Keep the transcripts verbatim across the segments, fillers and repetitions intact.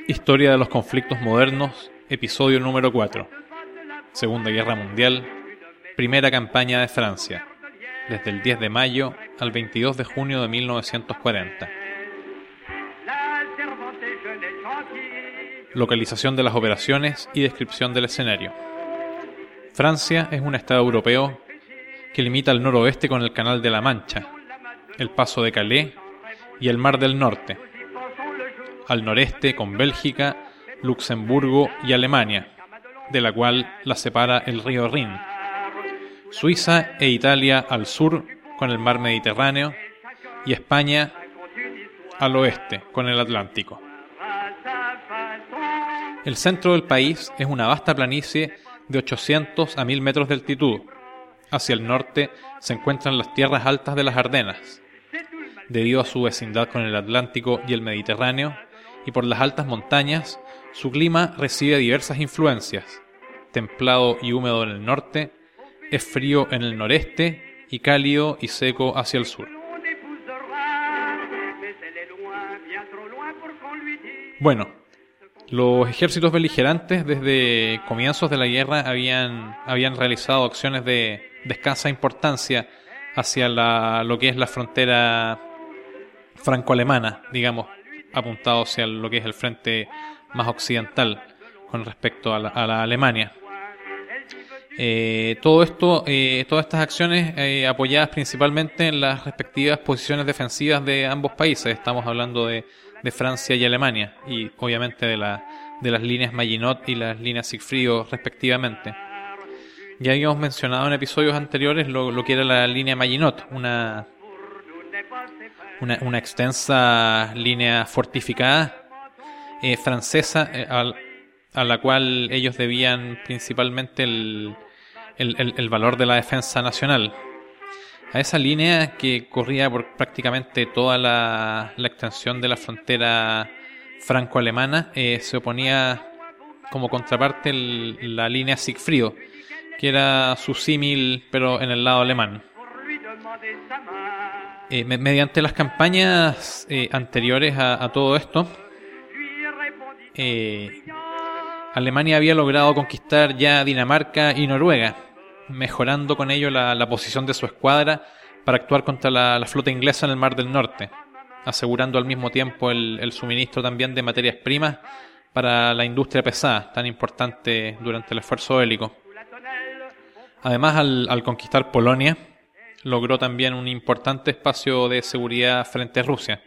Historia de los conflictos modernos, episodio número cuatro. Segunda Guerra Mundial, primera campaña de Francia, desde el diez de mayo al veintidós de junio de mil novecientos cuarenta. Localización de las operaciones y descripción del escenario. Francia es un estado europeo que limita al noroeste con el Canal de la Mancha, el Paso de Calais y el Mar del Norte. Al noreste con Bélgica, Luxemburgo y Alemania, de la cual la separa el río Rin. Suiza e Italia al sur con el mar Mediterráneo y España al oeste con el Atlántico. El centro del país es una vasta planicie de ochocientos a mil metros de altitud. Hacia el norte se encuentran las tierras altas de las Ardenas. Debido a su vecindad con el Atlántico y el Mediterráneo, y por las altas montañas, su clima recibe diversas influencias. Templado y húmedo en el norte, es frío en el noreste y cálido y seco hacia el sur. Bueno, los ejércitos beligerantes desde comienzos de la guerra habían, habían realizado acciones de, de escasa importancia hacia la, lo que es la frontera franco-alemana, digamos, apuntado hacia lo que es el frente más occidental con respecto a la, a la Alemania. Eh, todo esto, eh, todas estas acciones eh, apoyadas principalmente en las respectivas posiciones defensivas de ambos países. Estamos hablando de, de Francia y Alemania, y obviamente de, la, de las líneas Maginot y las líneas Sigfrido respectivamente. Ya habíamos mencionado en episodios anteriores lo, lo que era la línea Maginot, una, una, una extensa línea fortificada eh, francesa eh, al, a la cual ellos debían principalmente el, el, el, el valor de la defensa nacional. A esa línea, que corría por prácticamente toda la, la extensión de la frontera franco-alemana, eh, se oponía como contraparte el, la línea Sigfrido, que era su símil pero en el lado alemán. Eh, mediante las campañas eh, anteriores a, a todo esto, eh, Alemania había logrado conquistar ya Dinamarca y Noruega, mejorando con ello la, la posición de su escuadra para actuar contra la, la flota inglesa en el Mar del Norte, asegurando al mismo tiempo el, el suministro también de materias primas para la industria pesada, tan importante durante el esfuerzo bélico. Además, al, al conquistar Polonia, logró también un importante espacio de seguridad frente a Rusia.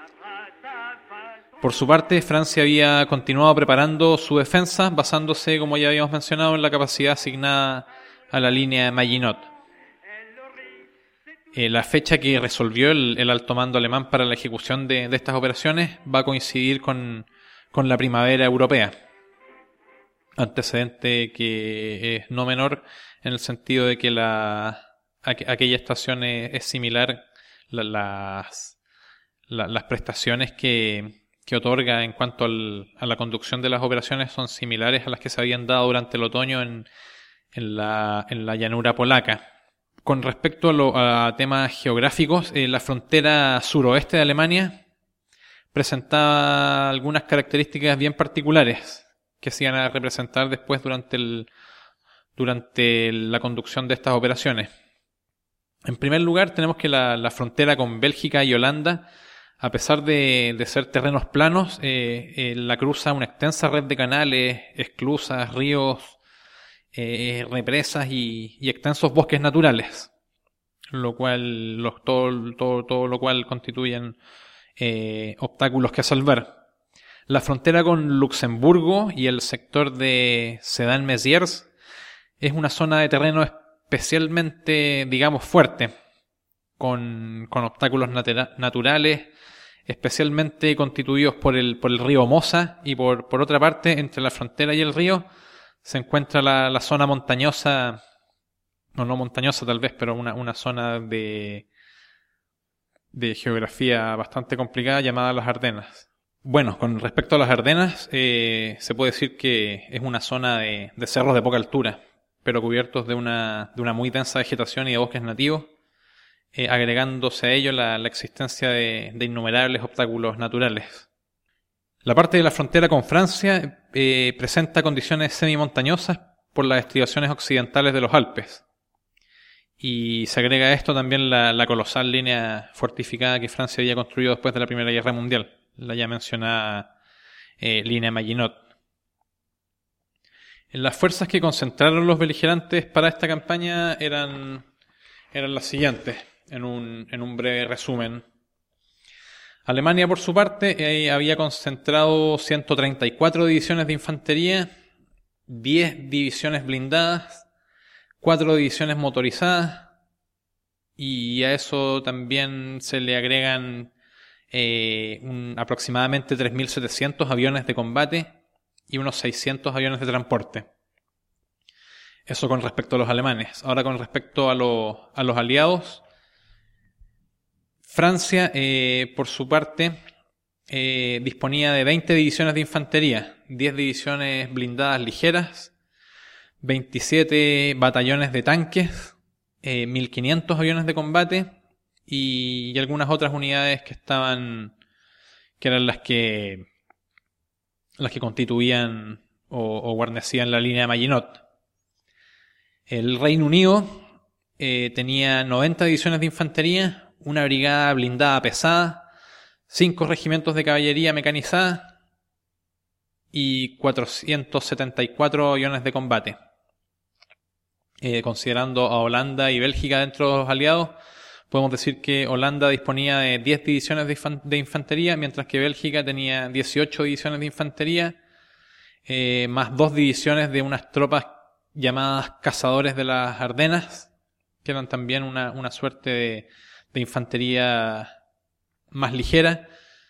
Por su parte, Francia había continuado preparando su defensa, basándose, como ya habíamos mencionado, en la capacidad asignada a la línea Maginot. Eh, la fecha que resolvió el, el alto mando alemán para la ejecución de, de estas operaciones va a coincidir con, con la primavera europea, antecedente que es no menor en el sentido de que la aqu- aquella estación es, es similar, la, las, la, las prestaciones que, que otorga en cuanto al, a la conducción de las operaciones son similares a las que se habían dado durante el otoño en, en, la, en la llanura polaca. Con respecto a, lo, a temas geográficos, eh, la frontera suroeste de Alemania presentaba algunas características bien particulares que se iban a representar después durante, el, durante la conducción de estas operaciones. En primer lugar, tenemos que la, la frontera con Bélgica y Holanda, a pesar de, de ser terrenos planos, eh, eh, la cruza una extensa red de canales, esclusas, ríos, eh, represas y, y extensos bosques naturales, lo cual, los, todo, todo, todo lo cual constituyen eh, obstáculos que salvar. La frontera con Luxemburgo y el sector de Sedan-Mézières es una zona de terreno especialmente, digamos, fuerte, con, con obstáculos natura- naturales, especialmente constituidos por el, por el río Mosa, y por, por otra parte, entre la frontera y el río, se encuentra la, la zona montañosa, o no montañosa tal vez, pero una, una zona de, de geografía bastante complicada llamada las Ardenas. Bueno, con respecto a las Ardenas, eh, se puede decir que es una zona de, de cerros de poca altura, pero cubiertos de una, de una muy densa vegetación y de bosques nativos, eh, agregándose a ello la, la existencia de, de innumerables obstáculos naturales. La parte de la frontera con Francia eh, presenta condiciones semimontañosas por las estribaciones occidentales de los Alpes. Y se agrega a esto también la, la colosal línea fortificada que Francia había construido después de la Primera Guerra Mundial, la ya mencionada eh, línea Maginot. Las fuerzas que concentraron los beligerantes para esta campaña eran, eran las siguientes, en un, en un breve resumen. Alemania, por su parte, eh, había concentrado ciento treinta y cuatro divisiones de infantería, diez divisiones blindadas, cuatro divisiones motorizadas, y a eso también se le agregan eh, un, aproximadamente tres mil setecientos aviones de combate y unos seiscientos aviones de transporte. Eso con respecto a los alemanes. Ahora con respecto a, lo, a los aliados, Francia, eh, por su parte, eh, disponía de veinte divisiones de infantería, diez divisiones blindadas ligeras, veintisiete batallones de tanques, eh, mil quinientos aviones de combate y, y algunas otras unidades que estaban, que eran las que las que constituían o, o guarnecían la línea de Maginot. El Reino Unido eh, tenía noventa divisiones de infantería, una brigada blindada pesada, cinco regimientos de caballería mecanizada y cuatrocientos setenta y cuatro aviones de combate. Eh, considerando a Holanda y Bélgica dentro de los aliados, podemos decir que Holanda disponía de diez divisiones de, infan- de infantería, mientras que Bélgica tenía dieciocho divisiones de infantería, eh, más dos divisiones de unas tropas llamadas cazadores de las Ardenas, que eran también una, una suerte de, de infantería más ligera,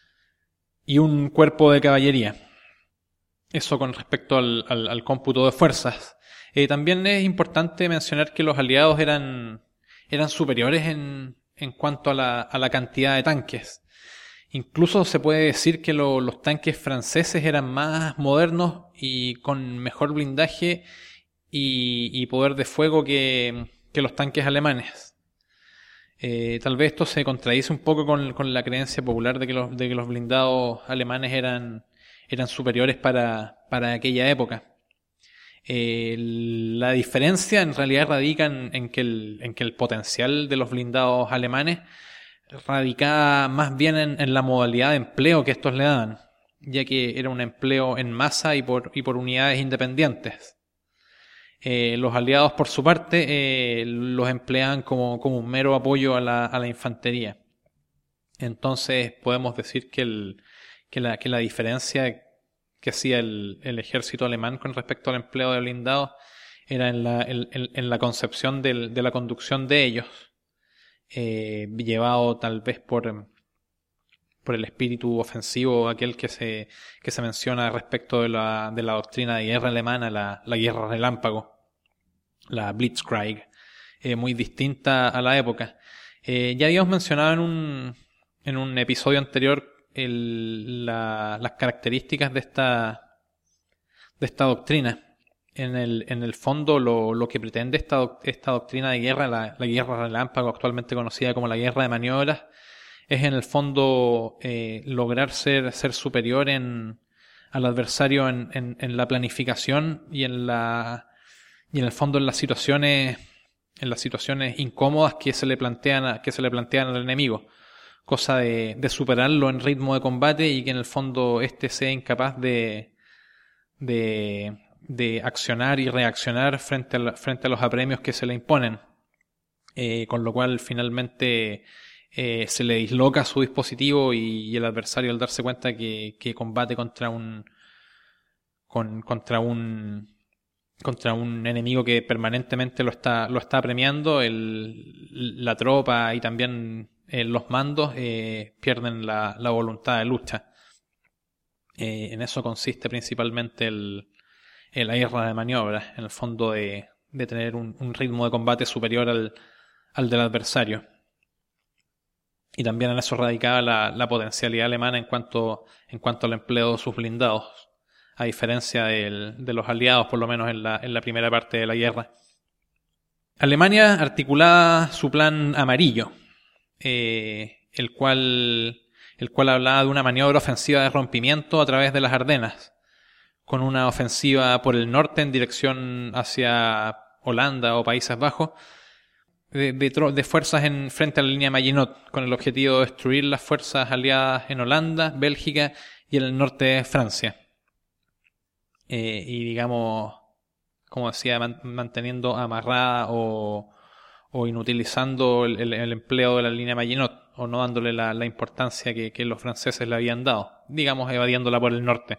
y un cuerpo de caballería. Eso con respecto al, al, al cómputo de fuerzas. Eh, también es importante mencionar que los aliados eran... eran superiores en, en cuanto a la, a la cantidad de tanques. Incluso se puede decir que lo, los tanques franceses eran más modernos y con mejor blindaje y, y poder de fuego que, que los tanques alemanes. Eh, tal vez esto se contradice un poco con, con la creencia popular de que los, de que los blindados alemanes eran, eran superiores para, para aquella época. Eh, la diferencia en realidad radica en, en, que el, en que el potencial de los blindados alemanes radicaba más bien en, en la modalidad de empleo que estos le daban, ya que era un empleo en masa y por, y por unidades independientes. Eh, los aliados, por su parte, eh, los empleaban como, como un mero apoyo a la, a la infantería. Entonces podemos decir que, el, que, la, que la diferencia que hacía el, el ejército alemán con respecto al empleo de blindados era en la, en, en la concepción del, de la conducción de ellos, eh, llevado tal vez por, por el espíritu ofensivo aquel que se, que se menciona respecto de la, de la doctrina de guerra alemana, la, la guerra relámpago, la Blitzkrieg, eh, muy distinta a la época. Eh, ya habíamos mencionado en un, en un episodio anterior El, la, las características de esta de esta doctrina. En el, en el fondo lo, lo que pretende esta, esta doctrina de guerra, la, la guerra relámpago, actualmente conocida como la guerra de maniobras, es en el fondo eh, lograr ser, ser superior en, al adversario en, en, en la planificación y en la y en el fondo en las situaciones en las situaciones incómodas que se le plantean a, que se le plantean al enemigo. Cosa de, de superarlo en ritmo de combate y que en el fondo éste sea incapaz de, de, de accionar y reaccionar frente a, la, frente a los apremios que se le imponen. Eh, con lo cual finalmente eh, se le disloca su dispositivo y, y el adversario, al darse cuenta que, que combate contra un, con, contra un contra un enemigo que permanentemente lo está, lo está apremiando, el, la tropa y también eh, los mandos eh, pierden la, la voluntad de lucha. Eh, en eso consiste principalmente el, el la guerra de maniobras, en el fondo de, de tener un, un ritmo de combate superior al, al del adversario. Y también en eso radicaba la, la potencialidad alemana en cuanto, en cuanto al empleo de sus blindados, a diferencia del, de los aliados, por lo menos en la, en la primera parte de la guerra. Alemania articulaba su plan amarillo, eh, el cual el cual hablaba de una maniobra ofensiva de rompimiento a través de las Ardenas, con una ofensiva por el norte en dirección hacia Holanda o Países Bajos, de, de, de fuerzas en frente a la línea Maginot, con el objetivo de destruir las fuerzas aliadas en Holanda, Bélgica y en el norte de Francia. Eh, y digamos, como decía, man, manteniendo amarrada o, o inutilizando el, el, el empleo de la línea Maginot, o no dándole la, la importancia que, que los franceses le habían dado, digamos, evadiéndola por el norte.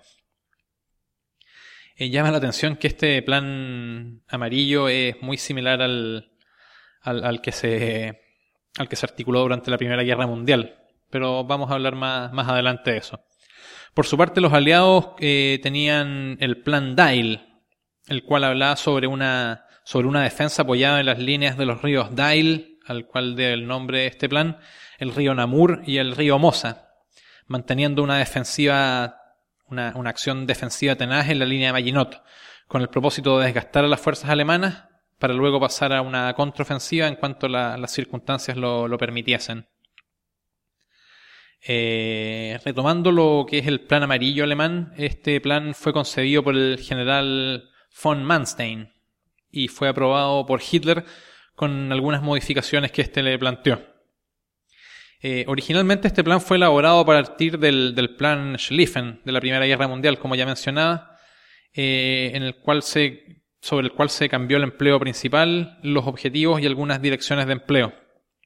Eh, llama la atención que este plan amarillo es muy similar al, al, al, que se, al que se articuló durante la Primera Guerra Mundial, pero vamos a hablar más, más adelante de eso. Por su parte, los aliados eh, tenían el plan Dyle, el cual hablaba sobre una, sobre una defensa apoyada en las líneas de los ríos Dyle, al cual debe el nombre de este plan, el río Namur y el río Mosa, manteniendo una defensiva, una, una acción defensiva tenaz en la línea de Maginot, con el propósito de desgastar a las fuerzas alemanas para luego pasar a una contraofensiva en cuanto la, las circunstancias lo, lo permitiesen. Eh, retomando lo que es el plan amarillo alemán, este plan fue concebido por el general von Manstein y fue aprobado por Hitler con algunas modificaciones que éste le planteó. Eh, originalmente este plan fue elaborado a partir del, del plan Schlieffen de la Primera Guerra Mundial, como ya mencionaba, eh, en el cual se, sobre el cual se cambió el empleo principal, los objetivos y algunas direcciones de empleo.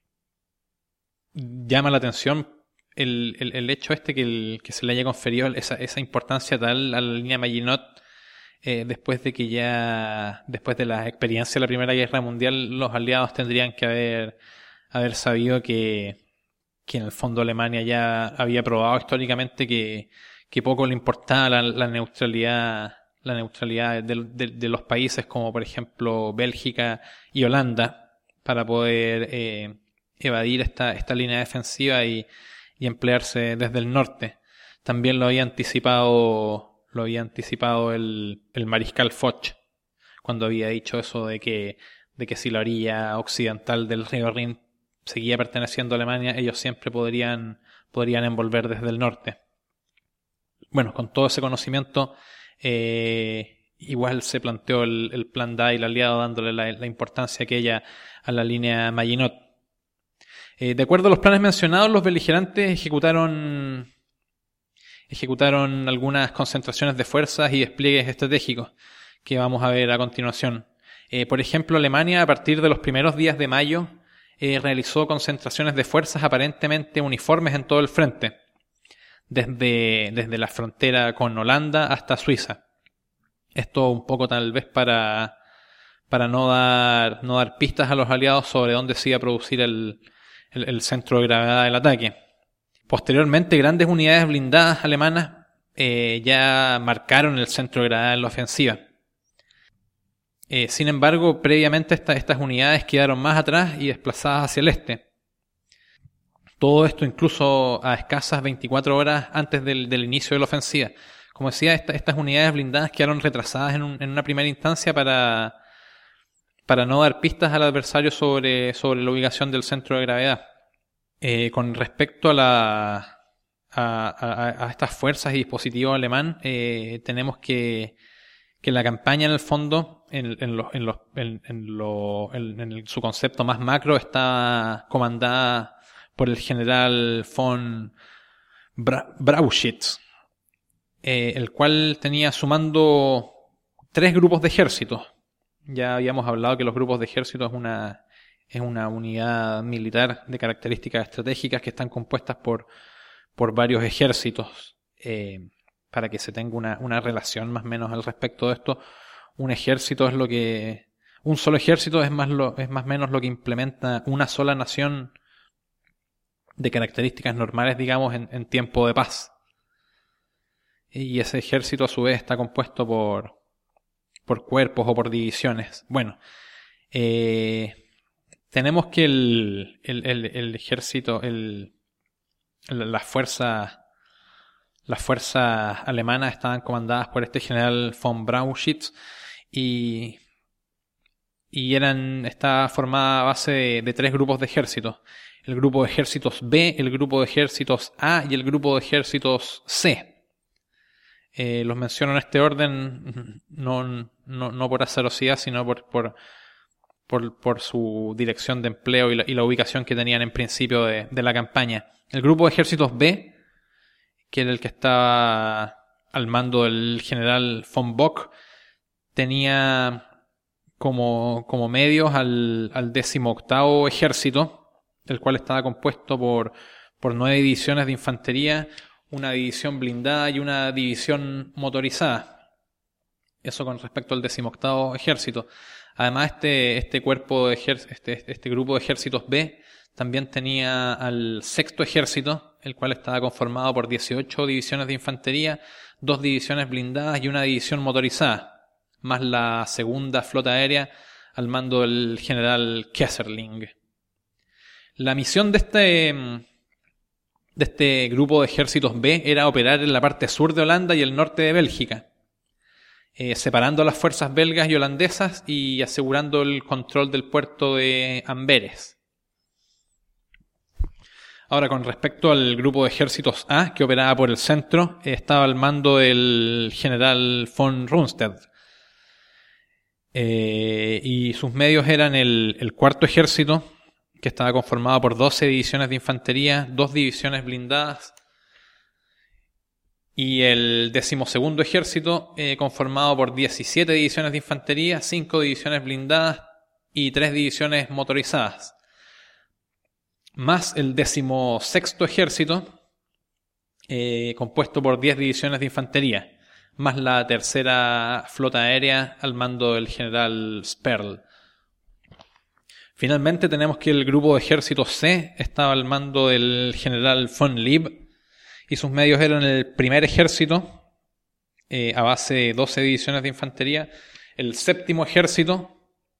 Llama la atención el, el, el hecho este que, el, que se le haya conferido esa, esa importancia tal a la línea Maginot eh, después de que ya, después de la experiencia de la Primera Guerra Mundial, los aliados tendrían que haber, haber sabido que que en el fondo Alemania ya había probado históricamente que, que poco le importaba la, la neutralidad, la neutralidad de, de, de los países como por ejemplo Bélgica y Holanda para poder eh, evadir esta, esta línea defensiva y, y emplearse desde el norte. También lo había anticipado, lo había anticipado el, el mariscal Foch cuando había dicho eso de que, de que si la orilla occidental del río Rin seguía perteneciendo a Alemania, ellos siempre podrían, podrían envolver desde el norte. Bueno, con todo ese conocimiento, eh, igual se planteó el, el plan Dyle aliado, dándole la, la importancia aquella a la línea Maginot. Eh, de acuerdo a los planes mencionados, los beligerantes ejecutaron, ejecutaron algunas concentraciones de fuerzas y despliegues estratégicos que vamos a ver a continuación. Eh, por ejemplo, Alemania, a partir de los primeros días de mayo, Eh, realizó concentraciones de fuerzas aparentemente uniformes en todo el frente, desde, desde la frontera con Holanda hasta Suiza. Esto un poco tal vez para, para no dar, no dar pistas a los aliados sobre dónde se iba a producir el, el, el centro de gravedad del ataque. Posteriormente, grandes unidades blindadas alemanas eh, ya marcaron el centro de gravedad en la ofensiva. Eh, sin embargo, previamente esta, estas unidades quedaron más atrás y desplazadas hacia el este. Todo esto incluso a escasas veinticuatro horas antes del, del inicio de la ofensiva. Como decía, esta, estas unidades blindadas quedaron retrasadas en, un, en una primera instancia para, para no dar pistas al adversario sobre, sobre la ubicación del centro de gravedad. Eh, con respecto a, la, a, a, a estas fuerzas y dispositivos alemán, eh, tenemos que, que la campaña en el fondo, en, en, lo, en, lo, en, en, lo, en, en su concepto más macro, está comandada por el general von Bra- Brauchitsch, eh, el cual tenía sumando tres grupos de ejércitos. Ya habíamos hablado que los grupos de ejércitos es una, es una unidad militar de características estratégicas que están compuestas por, por varios ejércitos. Eh, para que se tenga una, una relación más o menos al respecto de esto, un ejército es lo que... Un solo ejército es más lo, es más o menos lo que implementa una sola nación de características normales, digamos, en, en tiempo de paz. Y ese ejército a su vez está compuesto por, por cuerpos o por divisiones. Bueno, eh, tenemos que el, el, el, el ejército, el, el, las fuerzas... Las fuerzas alemanas estaban comandadas por este general von Brauchitsch y, y eran estaba formada a base de, de tres grupos de ejércitos. El grupo de ejércitos B, el grupo de ejércitos A y el grupo de ejércitos C. Eh, los menciono en este orden, no, no, no por azarosidad, sino por, por, por, por su dirección de empleo y la, y la ubicación que tenían en principio de, de la campaña. El grupo de ejércitos B, que era el que estaba al mando del general von Bock, tenía como, como medios al, al decimoctavo ejército, el cual estaba compuesto por, por nueve divisiones de infantería, una división blindada y una división motorizada. Eso con respecto al decimoctavo ejército. Además, este, este cuerpo de ejer- este, este grupo de ejércitos B también tenía al sexto ejército, el cual estaba conformado por dieciocho divisiones de infantería, dos divisiones blindadas y una división motorizada, más la segunda flota aérea al mando del general Kesselring. La misión de este, de este grupo de ejércitos B era operar en la parte sur de Holanda y el norte de Bélgica, eh, separando a las fuerzas belgas y holandesas y asegurando el control del puerto de Amberes. Ahora, con respecto al grupo de ejércitos A, que operaba por el centro, eh, estaba al mando del general von Rundstedt. Eh, y sus medios eran el, el cuarto ejército, que estaba conformado por doce divisiones de infantería, dos divisiones blindadas, y el decimosegundo ejército, eh, conformado por diecisiete divisiones de infantería, cinco divisiones blindadas y tres divisiones motorizadas, más el decimosexto ejército, eh, compuesto por diez divisiones de infantería, más la tercera flota aérea al mando del general Sperl. Finalmente tenemos que el grupo de ejércitos C estaba al mando del general von Lieb y sus medios eran el primer ejército, eh, a base de doce divisiones de infantería, el séptimo ejército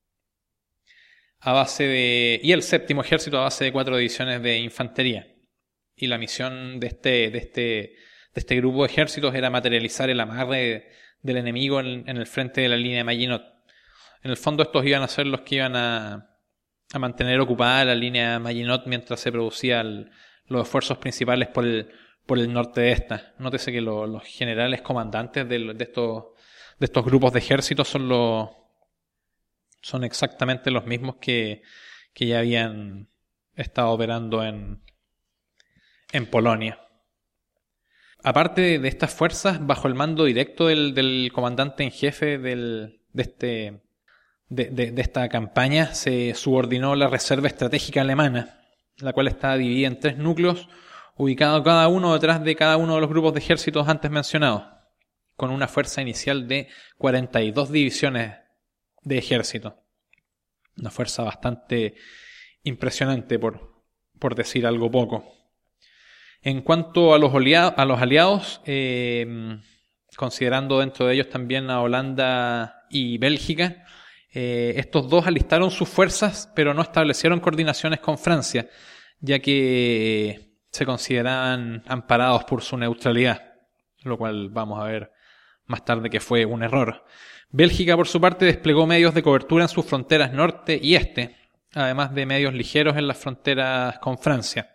a base de y el séptimo ejército a base de cuatro divisiones de infantería. Y la misión de este de este de este grupo de ejércitos era materializar el amarre del enemigo en, en el frente de la línea de Maginot. En el fondo estos iban a ser los que iban a, a mantener ocupada la línea de Maginot mientras se producían los esfuerzos principales por el, por el norte de esta. Nótese que lo, los generales comandantes de, de, estos, de estos grupos de ejércitos son, los, son exactamente los mismos que, que ya habían estado operando en, en Polonia. Aparte de estas fuerzas, bajo el mando directo del, del comandante en jefe del, de, este, de, de, de esta campaña, se subordinó la Reserva Estratégica Alemana, la cual estaba dividida en tres núcleos, ubicados cada uno detrás de cada uno de los grupos de ejércitos antes mencionados, con una fuerza inicial de cuarenta y dos divisiones de ejército. Una fuerza bastante impresionante, por, por decir algo poco. En cuanto a los, aliados, a los aliados, eh, considerando dentro de ellos también a Holanda y Bélgica, eh, estos dos alistaron sus fuerzas, pero no establecieron coordinaciones con Francia, ya que se consideraban amparados por su neutralidad, lo cual vamos a ver más tarde que fue un error. Bélgica, por su parte, desplegó medios de cobertura en sus fronteras norte y este, además de medios ligeros en las fronteras con Francia.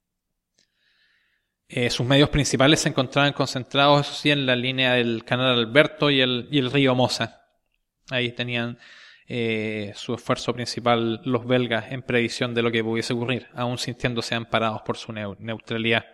Eh, sus medios principales se encontraban concentrados, eso sí, en la línea del canal Alberto y el, y el río Mosa. Ahí tenían eh, su esfuerzo principal los belgas en previsión de lo que pudiese ocurrir, aún sintiéndose amparados por su neu- neutralidad.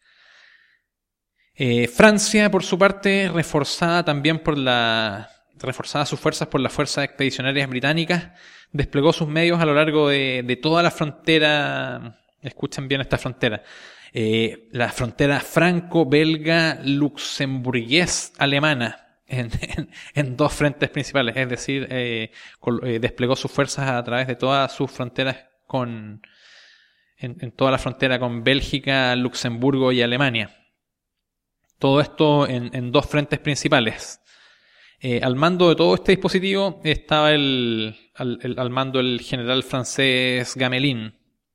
Eh, Francia, por su parte, reforzada también por la... reforzada sus fuerzas por las fuerzas expedicionarias británicas, desplegó sus medios a lo largo de, de toda la frontera. Escuchen bien esta frontera. Eh, la frontera franco-belga luxemburgués-alemana en, en, en dos frentes principales, es decir, eh, col, eh, desplegó sus fuerzas a través de todas sus fronteras con en, en toda la frontera con Bélgica, Luxemburgo y Alemania. Todo esto en, en dos frentes principales. Eh, al mando de todo este dispositivo estaba el, al, el, al mando el general francés Gamelin.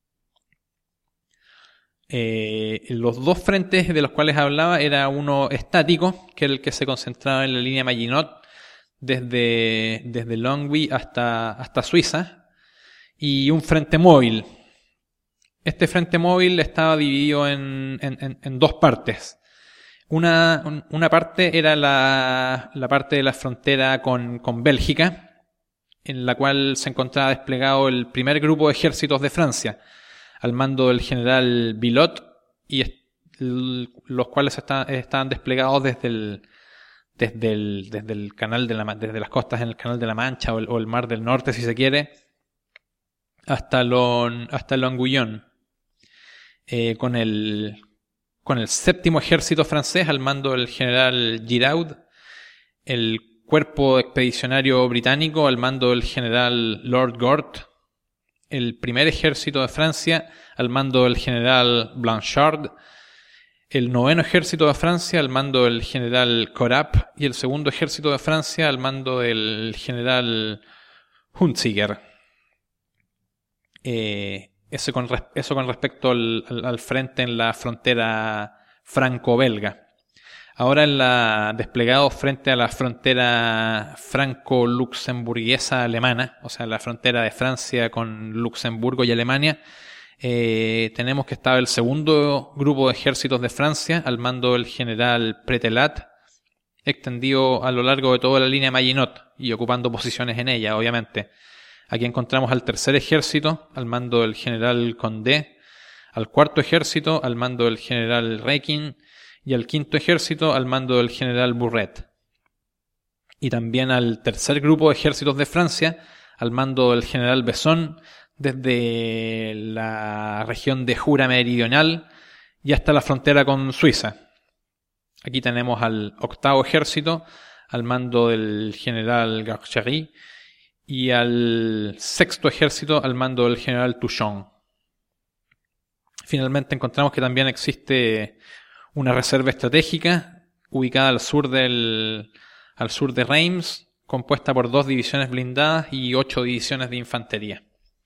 Eh, los dos frentes de los cuales hablaba era uno estático, que era el que se concentraba en la línea Maginot, desde, desde Longwy hasta, hasta Suiza, y un frente móvil. Este frente móvil estaba dividido en, en, en dos partes. Una, una parte era la, la parte de la frontera con, con Bélgica, en la cual se encontraba desplegado el primer grupo de ejércitos de Francia, al mando del general Villot, y los cuales estaban, estaban desplegados desde el, desde el, desde el canal de la, desde las costas en el Canal de la Mancha o el, o el Mar del Norte, si se quiere, hasta Lon, hasta Longuyon, eh, con el con el séptimo ejército francés al mando del general Giraud, el cuerpo expedicionario británico al mando del general Lord Gort, el primer ejército de Francia al mando del general Blanchard, el noveno ejército de Francia al mando del general Corap y el segundo ejército de Francia al mando del general Hunziger. Eh, eso, con, eso con respecto al, al, al frente en la frontera franco-belga. Ahora en la desplegado frente a la frontera franco-luxemburguesa alemana, o sea, la frontera de Francia con Luxemburgo y Alemania, eh, tenemos que estaba el segundo grupo de ejércitos de Francia al mando del general Pretelat, extendido a lo largo de toda la línea Maginot y ocupando posiciones en ella, obviamente. Aquí encontramos al tercer ejército al mando del general Condé, al cuarto ejército al mando del general Requin y al quinto ejército al mando del general Bourret. Y también al tercer grupo de ejércitos de Francia al mando del general Besson desde la región de Jura Meridional y hasta la frontera con Suiza. Aquí tenemos al octavo ejército al mando del general Garchery y al sexto ejército al mando del general Touchon. Finalmente encontramos que también existe una reserva estratégica ubicada al sur del al sur de Reims, compuesta por dos divisiones blindadas y ocho divisiones de infantería.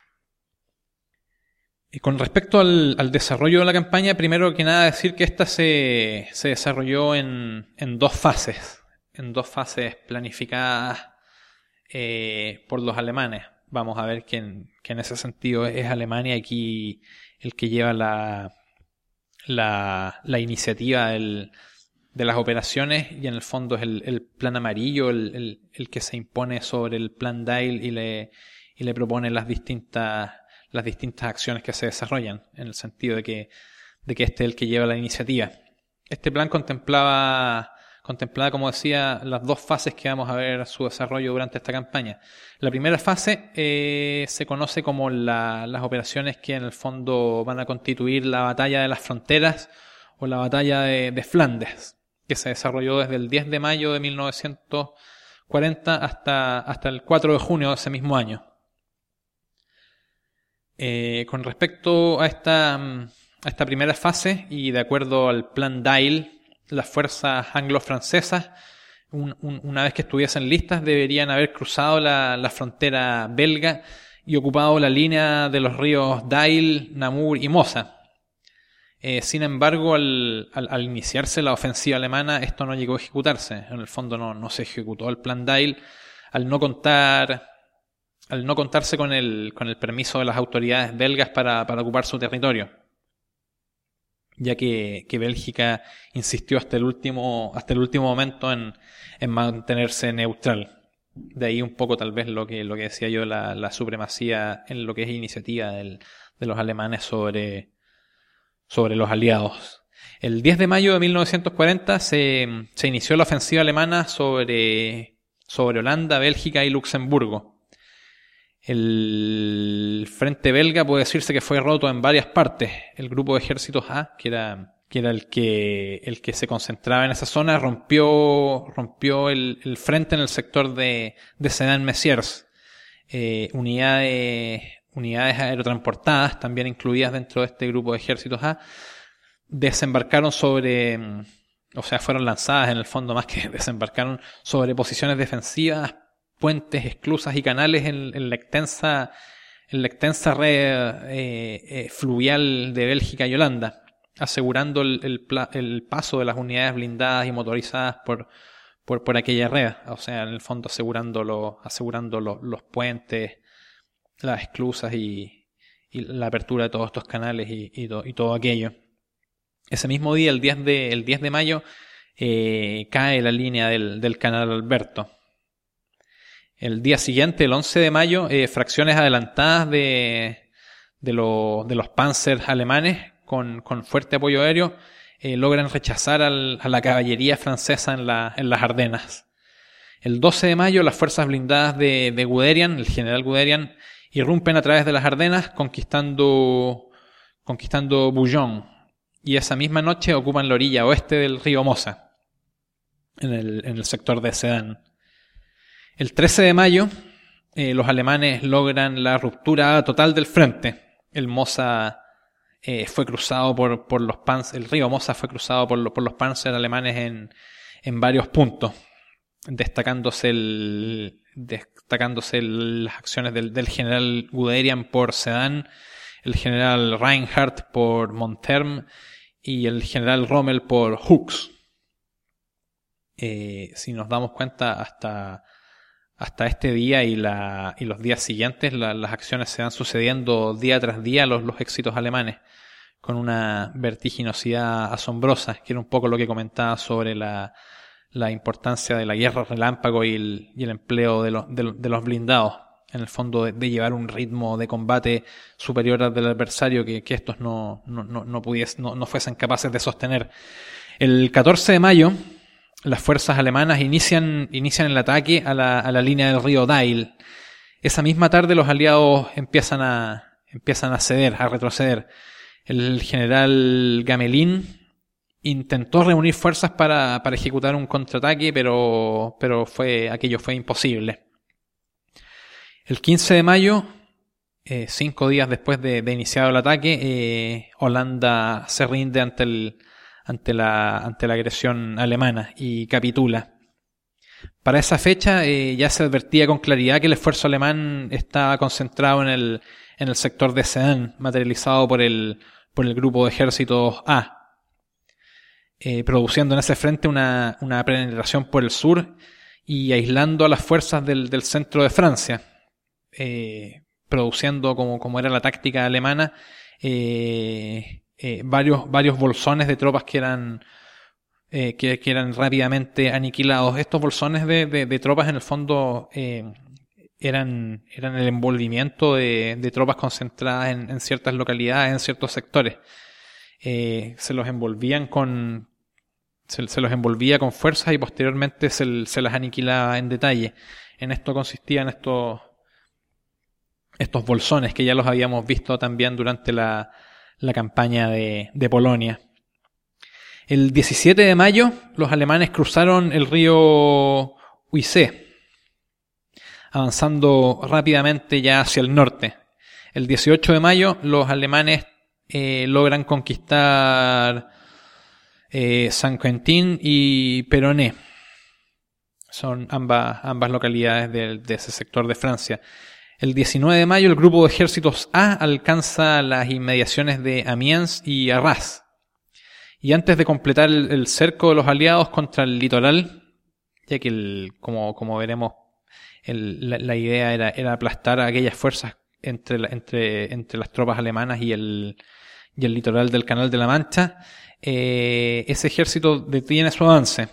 Y con respecto al, al desarrollo de la campaña, primero que nada decir que esta se, se desarrolló en, en dos fases, en dos fases planificadas eh, por los alemanes. Vamos a ver que en, que en ese sentido es Alemania aquí el que lleva la, la, la iniciativa del, de las operaciones, y en el fondo es el, el plan amarillo el, el, el que se impone sobre el plan Dyle y le, y le propone las distintas las distintas acciones que se desarrollan, en el sentido de que, de que este es el que lleva la iniciativa. Este plan contemplaba, contemplaba, como decía, las dos fases que vamos a ver su desarrollo durante esta campaña. La primera fase eh, se conoce como la, las operaciones que en el fondo van a constituir la batalla de las fronteras o la batalla de, de Flandes, que se desarrolló desde el diez de mayo de mil novecientos cuarenta hasta, hasta el cuatro de junio de ese mismo año. Eh, con respecto a esta, a esta primera fase, y de acuerdo al plan Dyle, las fuerzas anglo-francesas, un, un, una vez que estuviesen listas, deberían haber cruzado la, la frontera belga y ocupado la línea de los ríos Dyle, Namur y Mosa. Eh, sin embargo, al, al, al iniciarse la ofensiva alemana, esto no llegó a ejecutarse. En el fondo no, no se ejecutó el plan Dyle, al no contar... al no contarse con el, con el permiso de las autoridades belgas para, para ocupar su territorio, ya que, que Bélgica insistió hasta el último, hasta el último momento en, en mantenerse neutral. De ahí un poco tal vez lo que, lo que decía yo, la, la supremacía en lo que es iniciativa del, de los alemanes sobre, sobre los aliados. El diez de mayo de mil novecientos cuarenta se, se inició la ofensiva alemana sobre, sobre Holanda, Bélgica y Luxemburgo. El frente belga puede decirse que fue roto en varias partes. El grupo de ejércitos A, que era, que era el que, el que se concentraba en esa zona, rompió, rompió el, el frente en el sector de, de Sedan-Messiers. Eh, unidades, unidades aerotransportadas, también incluidas dentro de este grupo de ejércitos A, desembarcaron sobre, o sea, fueron lanzadas en el fondo, más que desembarcaron, sobre posiciones defensivas, puentes, esclusas y canales en, en la extensa en la extensa red eh, eh, fluvial de Bélgica y Holanda, asegurando el, el, el paso de las unidades blindadas y motorizadas por, por, por aquella red, o sea, en el fondo asegurando, lo, asegurando lo, los puentes, las esclusas y, y la apertura de todos estos canales y, y, to, y todo aquello. Ese mismo día, el diez de, el diez de mayo, eh, cae la línea del, del canal Alberto. El día siguiente, el once de mayo, eh, fracciones adelantadas de, de, lo, de los Panzers alemanes con, con fuerte apoyo aéreo eh, logran rechazar al, a la caballería francesa en, la, en las Ardenas. El doce de mayo, las fuerzas blindadas de, de Guderian, el general Guderian, irrumpen a través de las Ardenas conquistando, conquistando Bouillon, y esa misma noche ocupan la orilla oeste del río Mosa, en el, en el sector de Sedan. El trece de mayo, eh, los alemanes logran la ruptura total del frente. El Mosa eh, fue cruzado por, por los Panzer, el río Mosa fue cruzado por, lo, por los Panzer alemanes en, en varios puntos, destacándose, el, destacándose el, las acciones del, del general Guderian por Sedan, el general Reinhardt por Montherm y el general Rommel por Hux. Eh, si nos damos cuenta, hasta... Hasta este día y, la, y los días siguientes, la, las acciones se van sucediendo día tras día, los, los éxitos alemanes, con una vertiginosidad asombrosa, que era un poco lo que comentaba sobre la, la importancia de la guerra relámpago y el, y el empleo de los, de, de los blindados, en el fondo de, de llevar un ritmo de combate superior al del adversario que, que estos no, no, no, no, pudiesen, no, no fuesen capaces de sostener. El catorce de mayo, las fuerzas alemanas inician, inician el ataque a la, a la línea del río Dail. Esa misma tarde los aliados empiezan a, empiezan a ceder, a retroceder. El general Gamelin intentó reunir fuerzas para, para ejecutar un contraataque, pero, pero fue, aquello fue imposible. El quince de mayo, eh, cinco días después de, de iniciado el ataque, eh, Holanda se rinde ante el ante la, ante la agresión alemana y capitula. Para esa fecha eh, ya se advertía con claridad que el esfuerzo alemán estaba concentrado en el, en el sector de Sedan, materializado por el, por el grupo de ejércitos A, eh, produciendo en ese frente una, una penetración por el sur y aislando a las fuerzas del, del centro de Francia, eh, produciendo, como, como era la táctica alemana, eh, Eh, varios, varios bolsones de tropas que eran, eh, que, que eran rápidamente aniquilados. Estos bolsones de, de, de tropas en el fondo eh, eran, eran el envolvimiento de, de tropas concentradas en, en ciertas localidades, en ciertos sectores. Eh, se los envolvían con, se, se los envolvía con fuerzas y posteriormente se, se las aniquilaba en detalle. En esto consistían estos, estos bolsones que ya los habíamos visto también durante la la campaña de, de Polonia. El diecisiete de mayo, los alemanes cruzaron el río Oise, avanzando rápidamente ya hacia el norte. El dieciocho de mayo, los alemanes eh, logran conquistar eh, Saint-Quentin y Péronne. Son ambas, ambas localidades de, de ese sector de Francia. El diecinueve de mayo, el grupo de ejércitos A alcanza las inmediaciones de Amiens y Arras. Y antes de completar el, el cerco de los aliados contra el litoral, ya que, el, como, como veremos, el, la, la idea era, era aplastar a aquellas fuerzas entre, la, entre, entre las tropas alemanas y el, y el litoral del Canal de la Mancha, eh, ese ejército detiene su avance.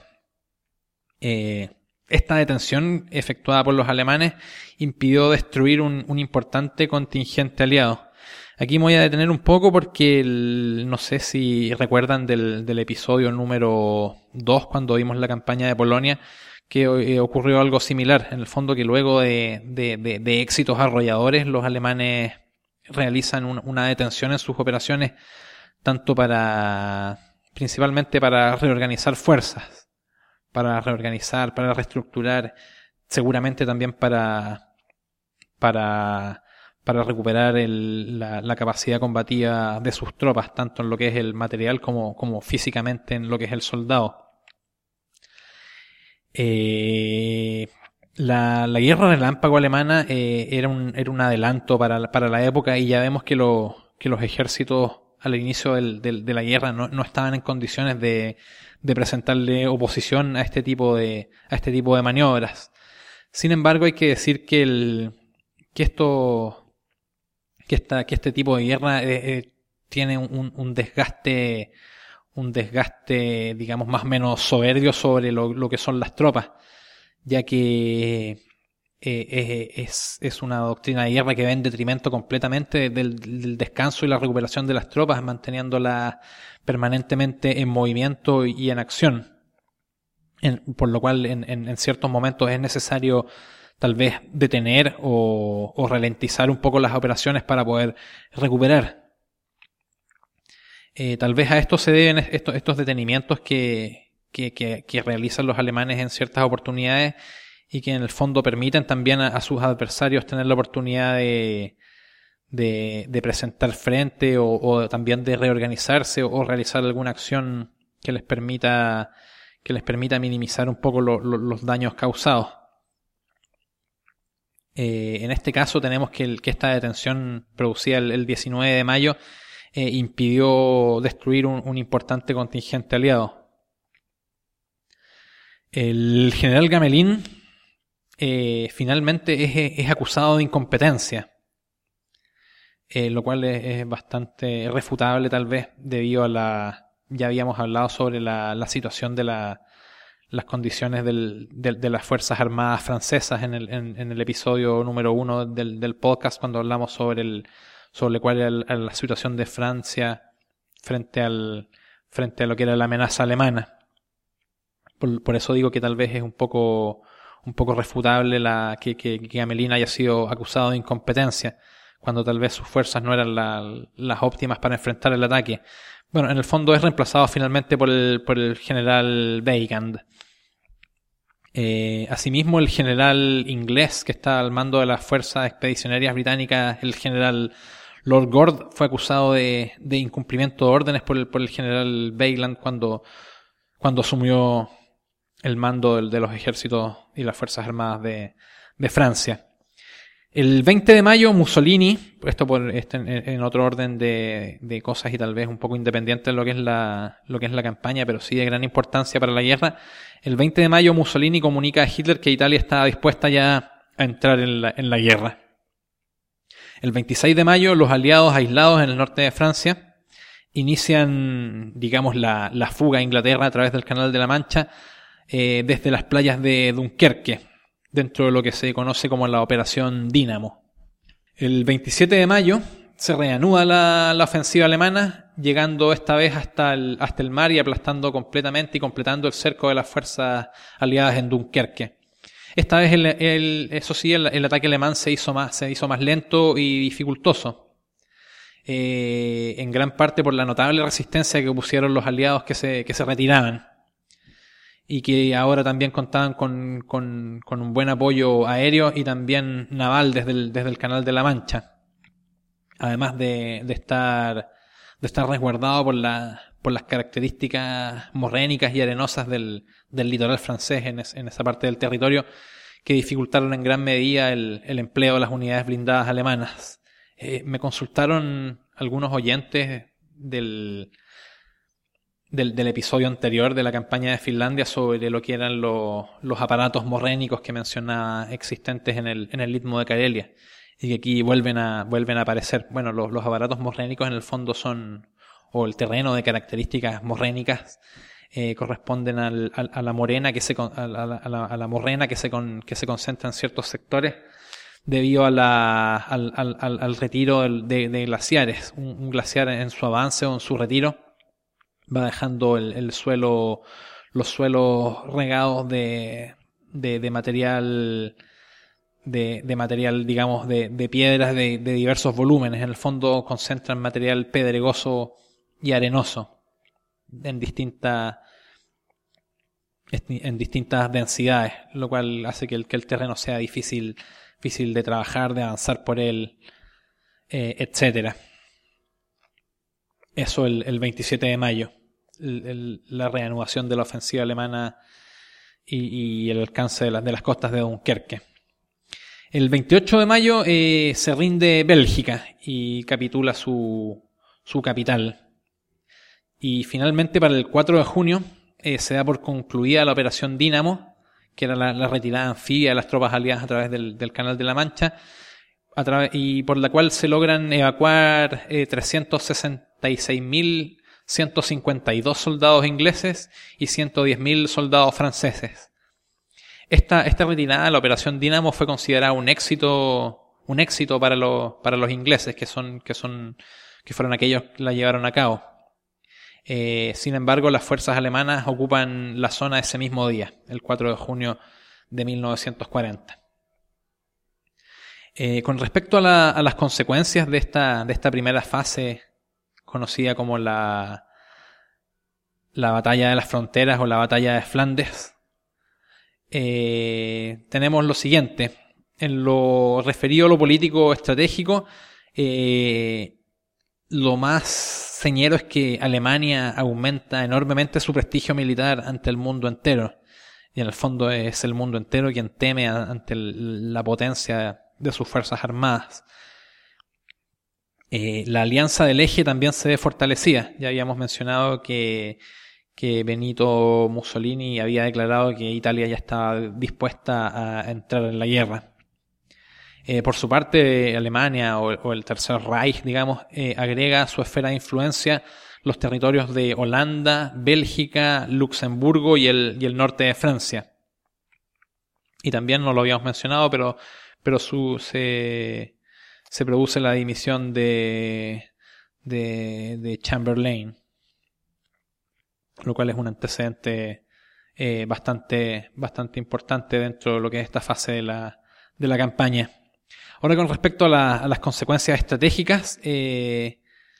Eh, Esta detención efectuada por los alemanes impidió destruir un, un importante contingente aliado. Aquí me voy a detener un poco porque el, no sé si recuerdan del, del episodio número dos cuando vimos la campaña de Polonia, que eh, ocurrió algo similar. En el fondo, que luego de, de, de, de éxitos arrolladores, los alemanes realizan un, una detención en sus operaciones, tanto para, principalmente para reorganizar fuerzas, para reorganizar, para reestructurar, seguramente también para, para, para recuperar el, la, la capacidad combativa de sus tropas, tanto en lo que es el material como, como físicamente en lo que es el soldado. Eh, la, la guerra relámpago alemana eh, era, un, era un adelanto para, para la época, y ya vemos que, lo, que los ejércitos al inicio del, del, de la guerra no, no estaban en condiciones de, de presentarle oposición a este tipo de, a este tipo de maniobras. Sin embargo, hay que decir que el, que esto, que esta, que este tipo de guerra eh, eh, tiene un, un desgaste, un desgaste, digamos, más o menos soberbio sobre lo, lo que son las tropas, ya que eh, es, es una doctrina de guerra que va en detrimento completamente del, del descanso y la recuperación de las tropas, manteniéndolas permanentemente en movimiento y en acción. En, por lo cual en, en, en ciertos momentos es necesario tal vez detener o, o ralentizar un poco las operaciones para poder recuperar. Eh, tal vez a esto se deben estos, estos detenimientos que, que, que, que realizan los alemanes en ciertas oportunidades y que en el fondo permiten también a, a sus adversarios tener la oportunidad de, de, de presentar frente o, o también de reorganizarse o, o realizar alguna acción que les permita que les permita minimizar un poco lo, lo, los daños causados. Eh, en este caso tenemos que, el, que esta detención producida el, el diecinueve de mayo eh, impidió destruir un, un importante contingente aliado. El general Gamelin eh, finalmente es, es acusado de incompetencia, eh, lo cual es, es bastante refutable tal vez debido a la... Ya habíamos hablado sobre la, la situación de la, las condiciones del, de, de las Fuerzas Armadas francesas en el, en, en el episodio número uno del, del podcast, cuando hablamos sobre el sobre cuál era el, la situación de Francia frente al frente a lo que era la amenaza alemana. Por, por eso digo que tal vez es un poco un poco refutable la que, que, que Gamelin haya sido acusado de incompetencia, cuando tal vez sus fuerzas no eran la, las óptimas para enfrentar el ataque. Bueno, en el fondo es reemplazado finalmente por el, por el general Weygand. Eh, asimismo, el general inglés que está al mando de las fuerzas expedicionarias británicas, el general Lord Gord, fue acusado de, de incumplimiento de órdenes por el, por el general Weygand cuando, cuando asumió el mando de, de los ejércitos y las fuerzas armadas de, de Francia. El veinte de mayo, Mussolini, esto por este en, en otro orden de, de cosas y tal vez un poco independiente de lo que es la lo que es la campaña, pero sí de gran importancia para la guerra. El veinte de mayo, Mussolini comunica a Hitler que Italia está dispuesta ya a entrar en la, en la guerra. El veintiséis de mayo, los aliados aislados en el norte de Francia inician, digamos, la, la fuga a Inglaterra a través del Canal de la Mancha eh, desde las playas de Dunkerque, dentro de lo que se conoce como la Operación Dínamo. El veintisiete de mayo se reanuda la, la ofensiva alemana, llegando esta vez hasta el, hasta el mar y aplastando completamente y completando el cerco de las fuerzas aliadas en Dunkerque. Esta vez, el, el, eso sí, el, el ataque alemán se hizo más, se hizo más lento y dificultoso, eh, en gran parte por la notable resistencia que opusieron los aliados que se, que se retiraban, y que ahora también contaban con, con, con un buen apoyo aéreo y también naval desde el, desde el Canal de la Mancha, además de, de estar de estar resguardado por, la, por las características morrénicas y arenosas del, del litoral francés en, es, en esa parte del territorio, que dificultaron en gran medida el, el empleo de las unidades blindadas alemanas. Eh, me consultaron algunos oyentes del Del, del episodio anterior de la campaña de Finlandia sobre lo que eran los, los aparatos morrénicos que mencionaba existentes en el, en el Istmo de Karelia, y que aquí vuelven a, vuelven a aparecer. Bueno, los, los aparatos morrénicos en el fondo son, o el terreno de características morrénicas, eh, corresponden al, al, a la morena que se, a la, a la, a la morrena que se, con, que se concentra en ciertos sectores debido a la, al, al, al retiro de, de glaciares. Un, un glaciar en su avance o en su retiro va dejando el, el suelo, los suelos regados de, de, de material, de, de material, digamos, de, de piedras de, de diversos volúmenes. En el fondo concentran material pedregoso y arenoso en distintas, en distintas densidades, lo cual hace que el, que el terreno sea difícil, difícil de trabajar, de avanzar por él, eh, etcétera. Eso el, el veintisiete de mayo, el, el, la reanudación de la ofensiva alemana y, y el alcance de, la, de las costas de Dunkerque. El veintiocho de mayo eh, se rinde Bélgica y capitula su, su capital. Y finalmente, para el cuatro de junio, eh, se da por concluida la operación Dínamo, que era la, la retirada anfibia de las tropas aliadas a través del, del Canal de la Mancha, a través, y por la cual se logran evacuar eh, trescientos sesenta y seis mil ciento cincuenta y dos soldados ingleses y ciento diez mil soldados franceses. Esta, esta retirada, la operación Dínamo, fue considerada un éxito, un éxito para los, para los ingleses, que son, que son, que fueron aquellos que la llevaron a cabo. Eh, sin embargo, las fuerzas alemanas ocupan la zona ese mismo día, el cuatro de junio de mil novecientos cuarenta. Eh, con respecto a, la, a las consecuencias de esta, de esta primera fase, conocida como la, la batalla de las fronteras o la batalla de Flandes, eh, tenemos lo siguiente. En lo referido a lo político estratégico, eh, lo más señero es que Alemania aumenta enormemente su prestigio militar ante el mundo entero. Y en el fondo es el mundo entero quien teme ante el, la potencia de sus fuerzas armadas. Eh, la alianza del Eje también se ve fortalecida. Ya habíamos mencionado que, que Benito Mussolini había declarado que Italia ya estaba dispuesta a entrar en la guerra. Eh, por su parte, Alemania o, o el Tercer Reich, digamos, eh, agrega a su esfera de influencia los territorios de Holanda, Bélgica, Luxemburgo y el, y el norte de Francia. Y también no lo habíamos mencionado, pero, pero su, se, se produce la dimisión de, de, de Chamberlain, lo cual es un antecedente eh, bastante, bastante importante dentro de lo que es esta fase de la, de la campaña. Ahora, con respecto a, la, a las consecuencias estratégicas, eh,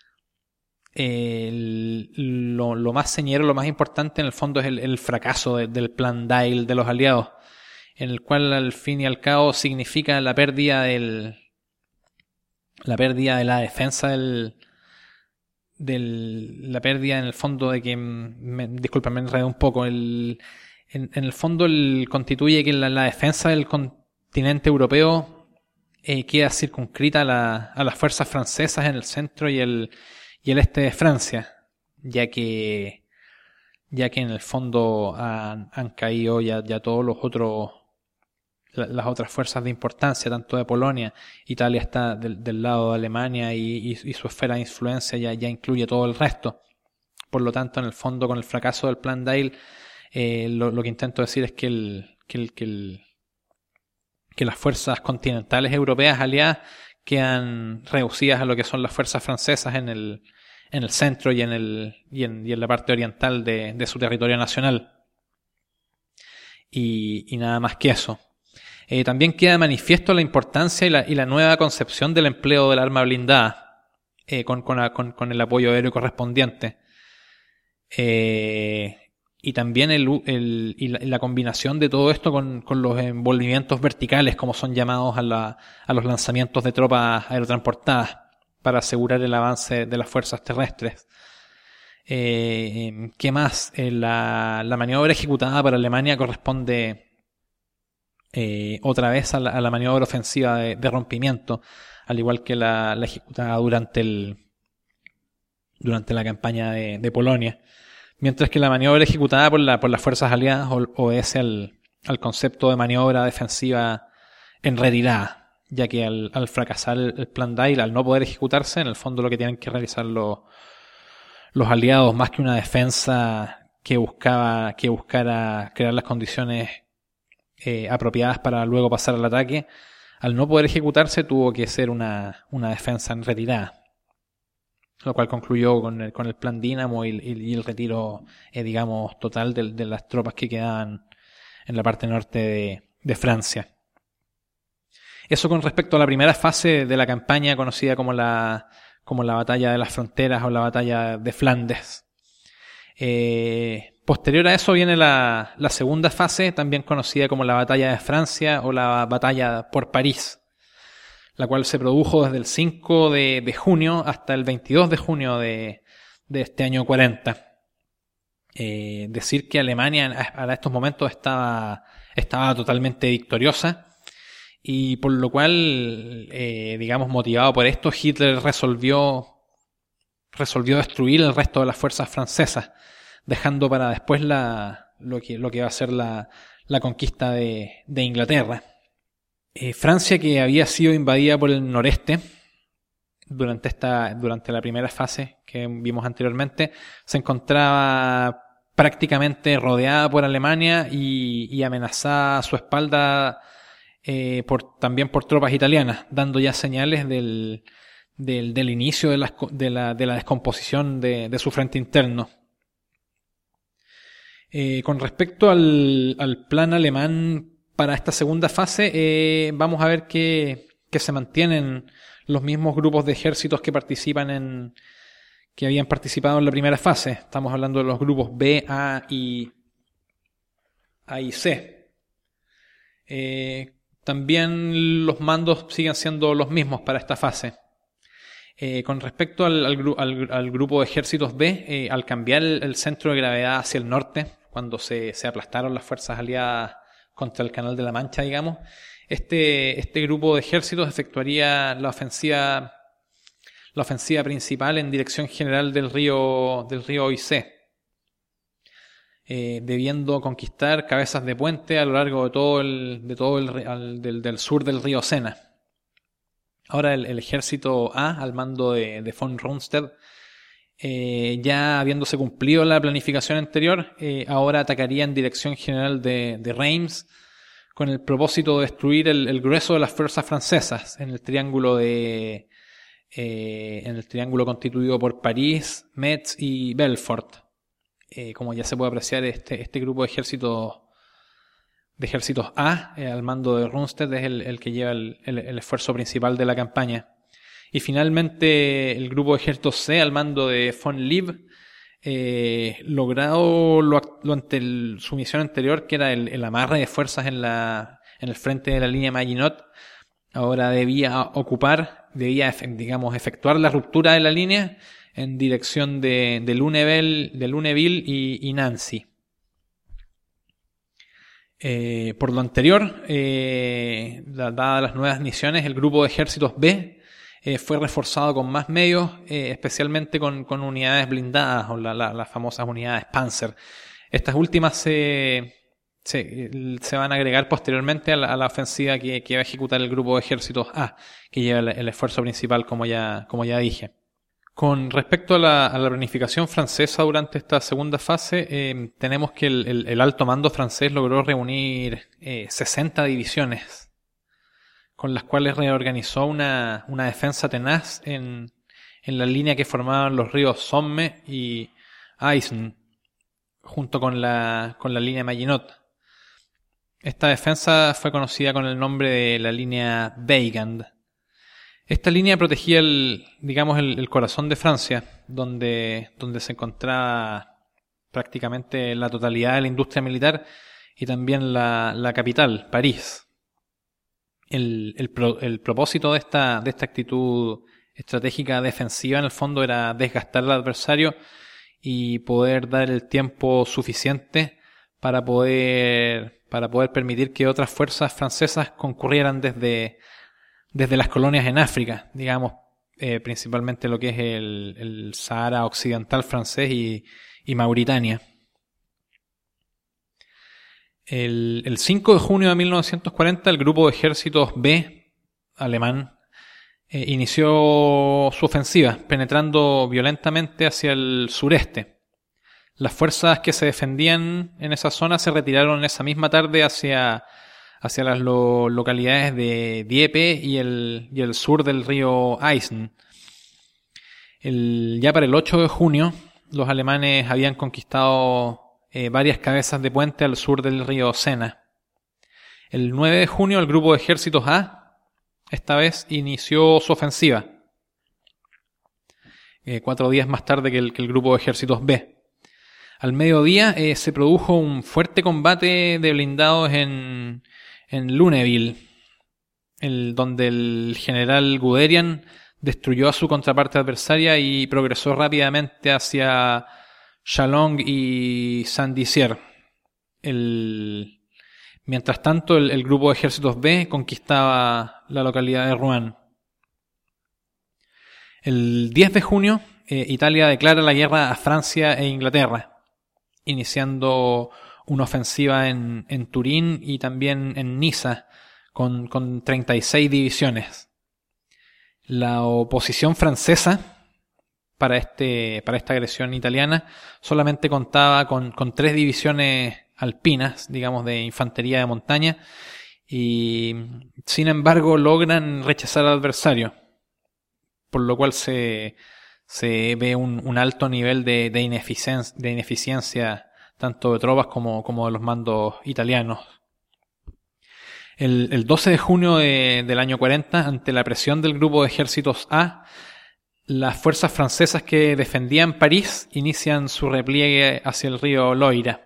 el, lo, lo más señero, lo más importante en el fondo es el, el fracaso de, del plan Dyle de los aliados, en el cual al fin y al cabo significa la pérdida del, la pérdida de la defensa del, del la pérdida en el fondo de que, me, disculpa, me enredé un poco, el, en, en el fondo el, constituye que la, la defensa del continente europeo Eh, queda circunscrita a, la, a las fuerzas francesas en el centro y el, y el este de Francia, ya que, ya que en el fondo han, han caído ya, ya todos los otros, la, las otras fuerzas de importancia, tanto de Polonia. Italia está del, del lado de Alemania y, y, y su esfera de influencia ya, ya incluye todo el resto. Por lo tanto, en el fondo, con el fracaso del plan Dyle, eh, lo, lo que intento decir es que el, que el, que el que las fuerzas continentales europeas aliadas quedan reducidas a lo que son las fuerzas francesas en el, en el centro y en, el, y en, y en la parte oriental de, de su territorio nacional. Y, y nada más que eso. Eh, también queda manifiesto la importancia y la, y la nueva concepción del empleo del arma blindada, eh, con, con, con, con el apoyo aéreo correspondiente. Eh, Y también el, el, y la, la combinación de todo esto con, con los envolvimientos verticales, como son llamados a, la, a los lanzamientos de tropas aerotransportadas, para asegurar el avance de las fuerzas terrestres. Eh, ¿Qué más? Eh, la, la maniobra ejecutada para Alemania corresponde eh, otra vez a la, a la maniobra ofensiva de, de rompimiento, al igual que la, la ejecutada durante, el, durante la campaña de, de Polonia. Mientras que la maniobra ejecutada por, la, por las fuerzas aliadas obedece al, al concepto de maniobra defensiva en retirada, ya que al, al fracasar el, el plan Dyle, al no poder ejecutarse, en el fondo lo que tienen que realizar los, los aliados, más que una defensa que buscaba que buscara crear las condiciones eh, apropiadas para luego pasar al ataque, al no poder ejecutarse tuvo que ser una, una defensa en retirada. Lo cual concluyó con el, con el plan Dínamo y, y, y el retiro, eh, digamos, total de, de las tropas que quedaban en la parte norte de, de Francia. Eso con respecto a la primera fase de la campaña conocida como la, como la batalla de las fronteras o la batalla de Flandes. Eh, posterior a eso viene la, la segunda fase, también conocida como la batalla de Francia o la batalla por París, la cual se produjo desde el cinco de, de junio hasta el veintidós de junio de, de este año cuarenta. Eh, decir que Alemania a estos momentos estaba, estaba totalmente victoriosa, y por lo cual, eh, digamos, motivado por esto, Hitler resolvió resolvió destruir el resto de las fuerzas francesas, dejando para después la, lo, que, lo que va a ser la, la conquista de, de Inglaterra. Eh, Francia, que había sido invadida por el noreste durante, esta, durante la primera fase que vimos anteriormente, se encontraba prácticamente rodeada por Alemania y, y amenazada a su espalda eh, por, también por tropas italianas, dando ya señales del, del, del inicio de la, de la, de la descomposición de, de su frente interno. Eh, con respecto al, al plan alemán para esta segunda fase, eh, vamos a ver que, que se mantienen los mismos grupos de ejércitos que participan en que habían participado en la primera fase. Estamos hablando de los grupos B, A y A y C. Eh, también los mandos siguen siendo los mismos para esta fase. Eh, con respecto al, al, al, al grupo de ejércitos B, eh, al cambiar el, el centro de gravedad hacia el norte, cuando se, se aplastaron las fuerzas aliadas contra el Canal de la Mancha, digamos, este, este grupo de ejércitos efectuaría la ofensiva, la ofensiva principal en dirección general del río, del río Oise, eh, debiendo conquistar cabezas de puente a lo largo de todo el, de todo el al, del, del sur del río Sena. Ahora el, el ejército A, al mando de, de von Rundstedt, eh, ya habiéndose cumplido la planificación anterior, eh, ahora atacaría en dirección general de, de Reims, con el propósito de destruir el, el grueso de las fuerzas francesas en el triángulo de eh, en el triángulo constituido por París, Metz y Belfort. Eh, como ya se puede apreciar, este, este grupo de ejércitos de ejércitos A, eh, al mando de Rundstedt, es el, el que lleva el, el, el esfuerzo principal de la campaña. Y finalmente el grupo de ejércitos C, al mando de von Lieb, eh, logrado lo, lo ante el, su misión anterior, que era el, el amarre de fuerzas en, la, en el frente de la línea Maginot, ahora debía ocupar, debía, digamos, efectuar la ruptura de la línea en dirección de, de Lunéville, de Lunéville y, y Nancy. Eh, por lo anterior, eh, dadas las nuevas misiones, el grupo de ejércitos B eh, fue reforzado con más medios, eh, especialmente con, con unidades blindadas o la, la, las famosas unidades Panzer. Estas últimas se, se, se van a agregar posteriormente a la, a la ofensiva que, que va a ejecutar el grupo de ejércitos A, que lleva el, el esfuerzo principal, como ya, como ya dije. Con respecto a la, a la planificación francesa durante esta segunda fase, eh, tenemos que el, el, el alto mando francés logró reunir eh, sesenta divisiones, con las cuales reorganizó una, una defensa tenaz en, en la línea que formaban los ríos Somme y Aisne, junto con la, con la línea Maginot. Esta defensa fue conocida con el nombre de la línea Weygand. Esta línea protegía el, digamos, el, el corazón de Francia, donde, donde se encontraba prácticamente la totalidad de la industria militar y también la, la capital, París. El, el, pro, el propósito de esta, de esta actitud estratégica defensiva en el fondo era desgastar al adversario y poder dar el tiempo suficiente para poder, para poder permitir que otras fuerzas francesas concurrieran desde desde las colonias en África, digamos, eh, principalmente lo que es el, el Sahara occidental francés y, y Mauritania. El, el cinco de junio de mil novecientos cuarenta, el grupo de ejércitos B alemán eh, inició su ofensiva, penetrando violentamente hacia el sureste. Las fuerzas que se defendían en esa zona se retiraron esa misma tarde hacia hacia las lo, localidades de Dieppe y el, y el sur del río Aisne. El, ya para el ocho de junio, los alemanes habían conquistado eh, varias cabezas de puente al sur del río Sena. El nueve de junio, el grupo de ejércitos A, esta vez, inició su ofensiva, eh, cuatro días más tarde que el, que el grupo de ejércitos B. Al mediodía eh, se produjo un fuerte combate de blindados en en Lunéville, el, donde el general Guderian destruyó a su contraparte adversaria y progresó rápidamente hacia Chalon y Saint-Dizier. El, mientras tanto, el, el grupo de ejércitos B conquistaba la localidad de Rouen. El diez de junio, eh, Italia declara la guerra a Francia e Inglaterra, iniciando una ofensiva en, en Turín y también en Niza, con, con treinta y seis divisiones. La oposición francesa para, este, para esta agresión italiana solamente contaba con, con tres divisiones alpinas, digamos, de infantería de montaña, y sin embargo logran rechazar al adversario, por lo cual se, se ve un, un alto nivel de, de, ineficiencia, de ineficiencia tanto de tropas como, como de los mandos italianos. El, el doce de junio de, del año cuarenta, ante la presión del grupo de ejércitos A, las fuerzas francesas que defendían París inician su repliegue hacia el río Loira.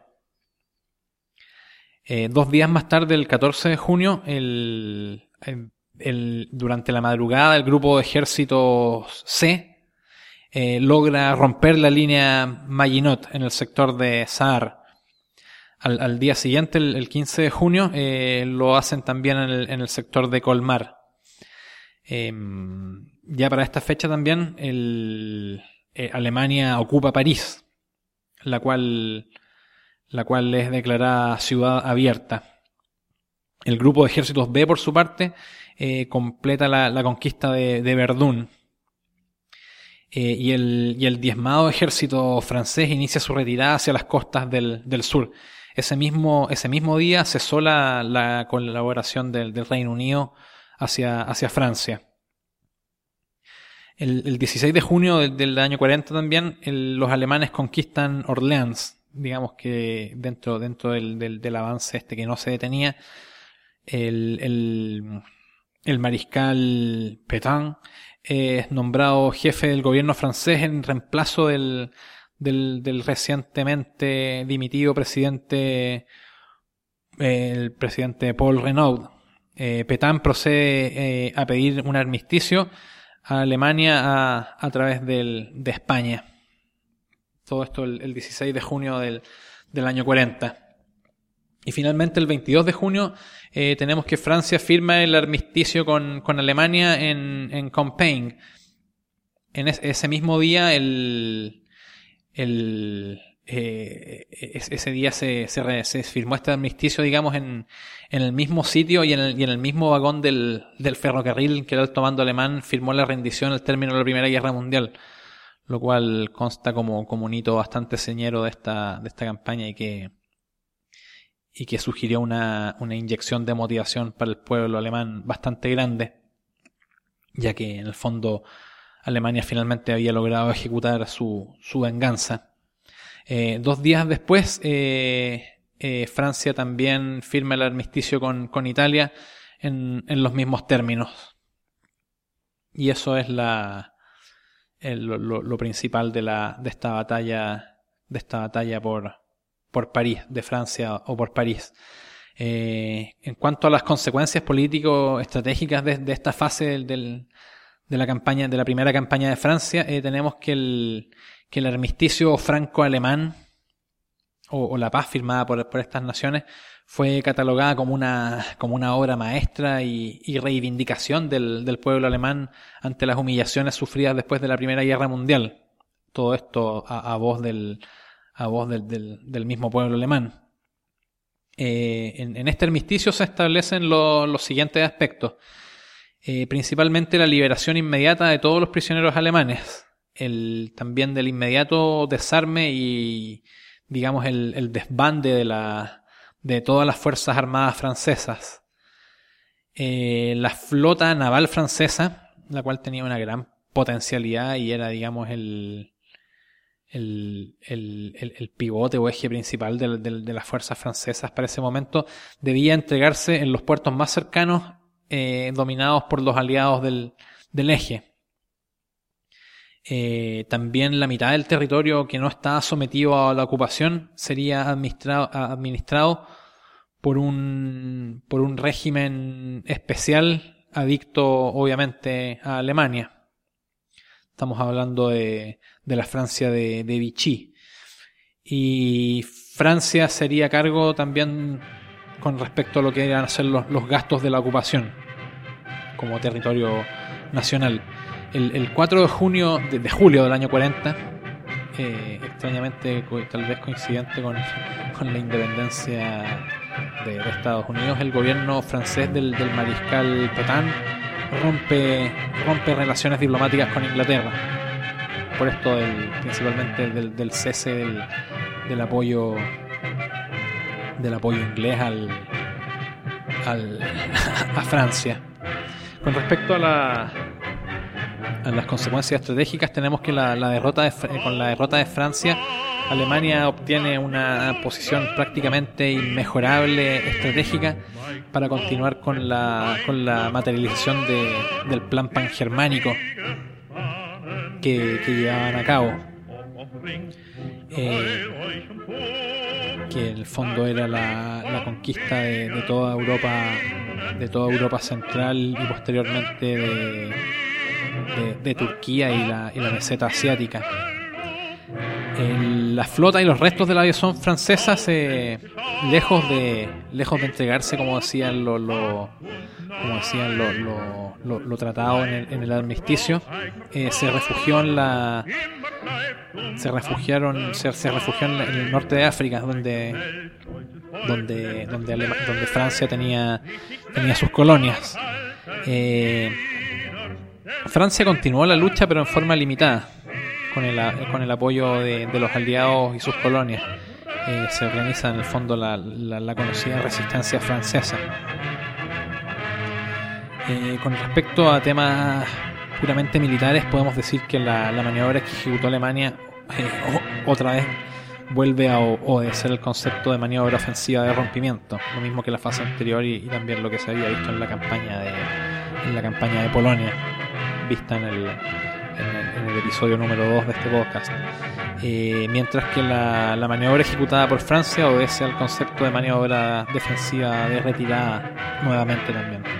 Eh, dos días más tarde, el catorce de junio, el, el, el, durante la madrugada, el grupo de ejércitos C eh, logra romper la línea Maginot en el sector de Saar. Al, al día siguiente, el, el quince de junio, eh, lo hacen también en el, en el sector de Colmar. Eh, ya para esta fecha también, el, eh, Alemania ocupa París, la cual, la cual es declarada ciudad abierta. El grupo de ejércitos B, por su parte, eh, completa la, la conquista de, de Verdún. Eh, y, el, y el diezmado ejército francés inicia su retirada hacia las costas del, del sur. Ese mismo, ese mismo día cesó la, la colaboración del, del Reino Unido hacia, hacia Francia. El, el dieciséis de junio del, del año cuarenta también, el, los alemanes conquistan Orleans. Digamos que dentro, dentro del, del, del avance este que no se detenía, el, el, el mariscal Pétain es nombrado jefe del gobierno francés en reemplazo del, del, del recientemente dimitido presidente, eh, el presidente Paul Renaud. Eh, Pétain procede eh, a pedir un armisticio a Alemania a, a través del, de España. Todo esto el, el dieciséis de junio del, del año cuarenta. Y finalmente el veintidós de junio eh, tenemos que Francia firma el armisticio con, con Alemania en, en Compiègne. En es, ese mismo día, el, el, eh, ese día se, se, se firmó este armisticio, digamos, en, en el mismo sitio y en el, y en el mismo vagón del, del ferrocarril que el alto mando alemán firmó la rendición al término de la Primera Guerra Mundial, lo cual consta como, como un hito bastante señero de esta, de esta campaña y que y que sugirió una, una inyección de motivación para el pueblo alemán bastante grande, ya que en el fondo Alemania finalmente había logrado ejecutar su, su venganza. Eh, dos días después, eh, eh, Francia también firma el armisticio con, con Italia en, en los mismos términos. Y eso es la, el, lo, lo principal de, la, de esta batalla, de esta batalla por por París, de Francia o por París. Eh, en cuanto a las consecuencias político-estratégicas de, de esta fase del, del, de la campaña, de la primera campaña de Francia, eh, tenemos que el, que el armisticio franco-alemán o, o la paz firmada por, por estas naciones fue catalogada como una, como una obra maestra y, y reivindicación del, del pueblo alemán ante las humillaciones sufridas después de la Primera Guerra Mundial. Todo esto a, a voz del a voz del, del, del mismo pueblo alemán. Eh, en, en este armisticio se establecen lo, los siguientes aspectos. Eh, principalmente la liberación inmediata de todos los prisioneros alemanes, el, también del inmediato desarme y, digamos, el, el desbande de, la, de todas las fuerzas armadas francesas. Eh, la flota naval francesa, la cual tenía una gran potencialidad y era, digamos, el... El, el, el, el pivote o eje principal de, de, de las fuerzas francesas para ese momento, debía entregarse en los puertos más cercanos, eh, dominados por los aliados del, del eje. Eh, también la mitad del territorio que no estaba sometido a la ocupación sería administrado, administrado por un, por un régimen especial adicto obviamente a Alemania. Estamos hablando de, de la Francia de, de Vichy. Y Francia sería a cargo también con respecto a lo que eran hacer los, los gastos de la ocupación como territorio nacional. El, el cuatro de junio de, de julio del año cuarenta, eh, extrañamente tal vez coincidente con, con la independencia de, de Estados Unidos, el gobierno francés del, del mariscal Pétain rompe, rompe relaciones diplomáticas con Inglaterra. Por esto del, principalmente del, del cese del, del apoyo del apoyo inglés al, al a Francia. Con respecto a la a las consecuencias estratégicas, tenemos que la, la derrota de, con la derrota de Francia, Alemania obtiene una posición prácticamente inmejorable estratégica para continuar con la con la materialización de, del plan pangermánico que, que llevaban a cabo, eh, que en el fondo era la, la conquista de, de toda Europa, de toda Europa central y posteriormente de, de, de Turquía y la, y la meseta asiática. El, la flota y los restos de la aviación francesa se, lejos de lejos de entregarse, como decían lo, lo como decían lo, lo, lo, lo tratado en el, en el armisticio, eh, se refugió en la se refugiaron se, se refugió en, la, en el norte de África, donde donde donde, Alema, donde Francia tenía tenía sus colonias. eh, Francia continuó la lucha, pero en forma limitada, con el, con el apoyo de, de los aliados y sus colonias. Eh, se organiza en el fondo la, la, la conocida resistencia francesa. Eh, con respecto a temas puramente militares, podemos decir que la, la maniobra que ejecutó Alemania eh, o, otra vez vuelve a obedecer el concepto de maniobra ofensiva de rompimiento, lo mismo que la fase anterior y, y también lo que se había visto en la campaña de en la campaña de Polonia, vista en el En el, en el episodio número dos de este podcast. Eh, mientras que la, la maniobra ejecutada por Francia obedece al concepto de maniobra defensiva de retirada nuevamente también.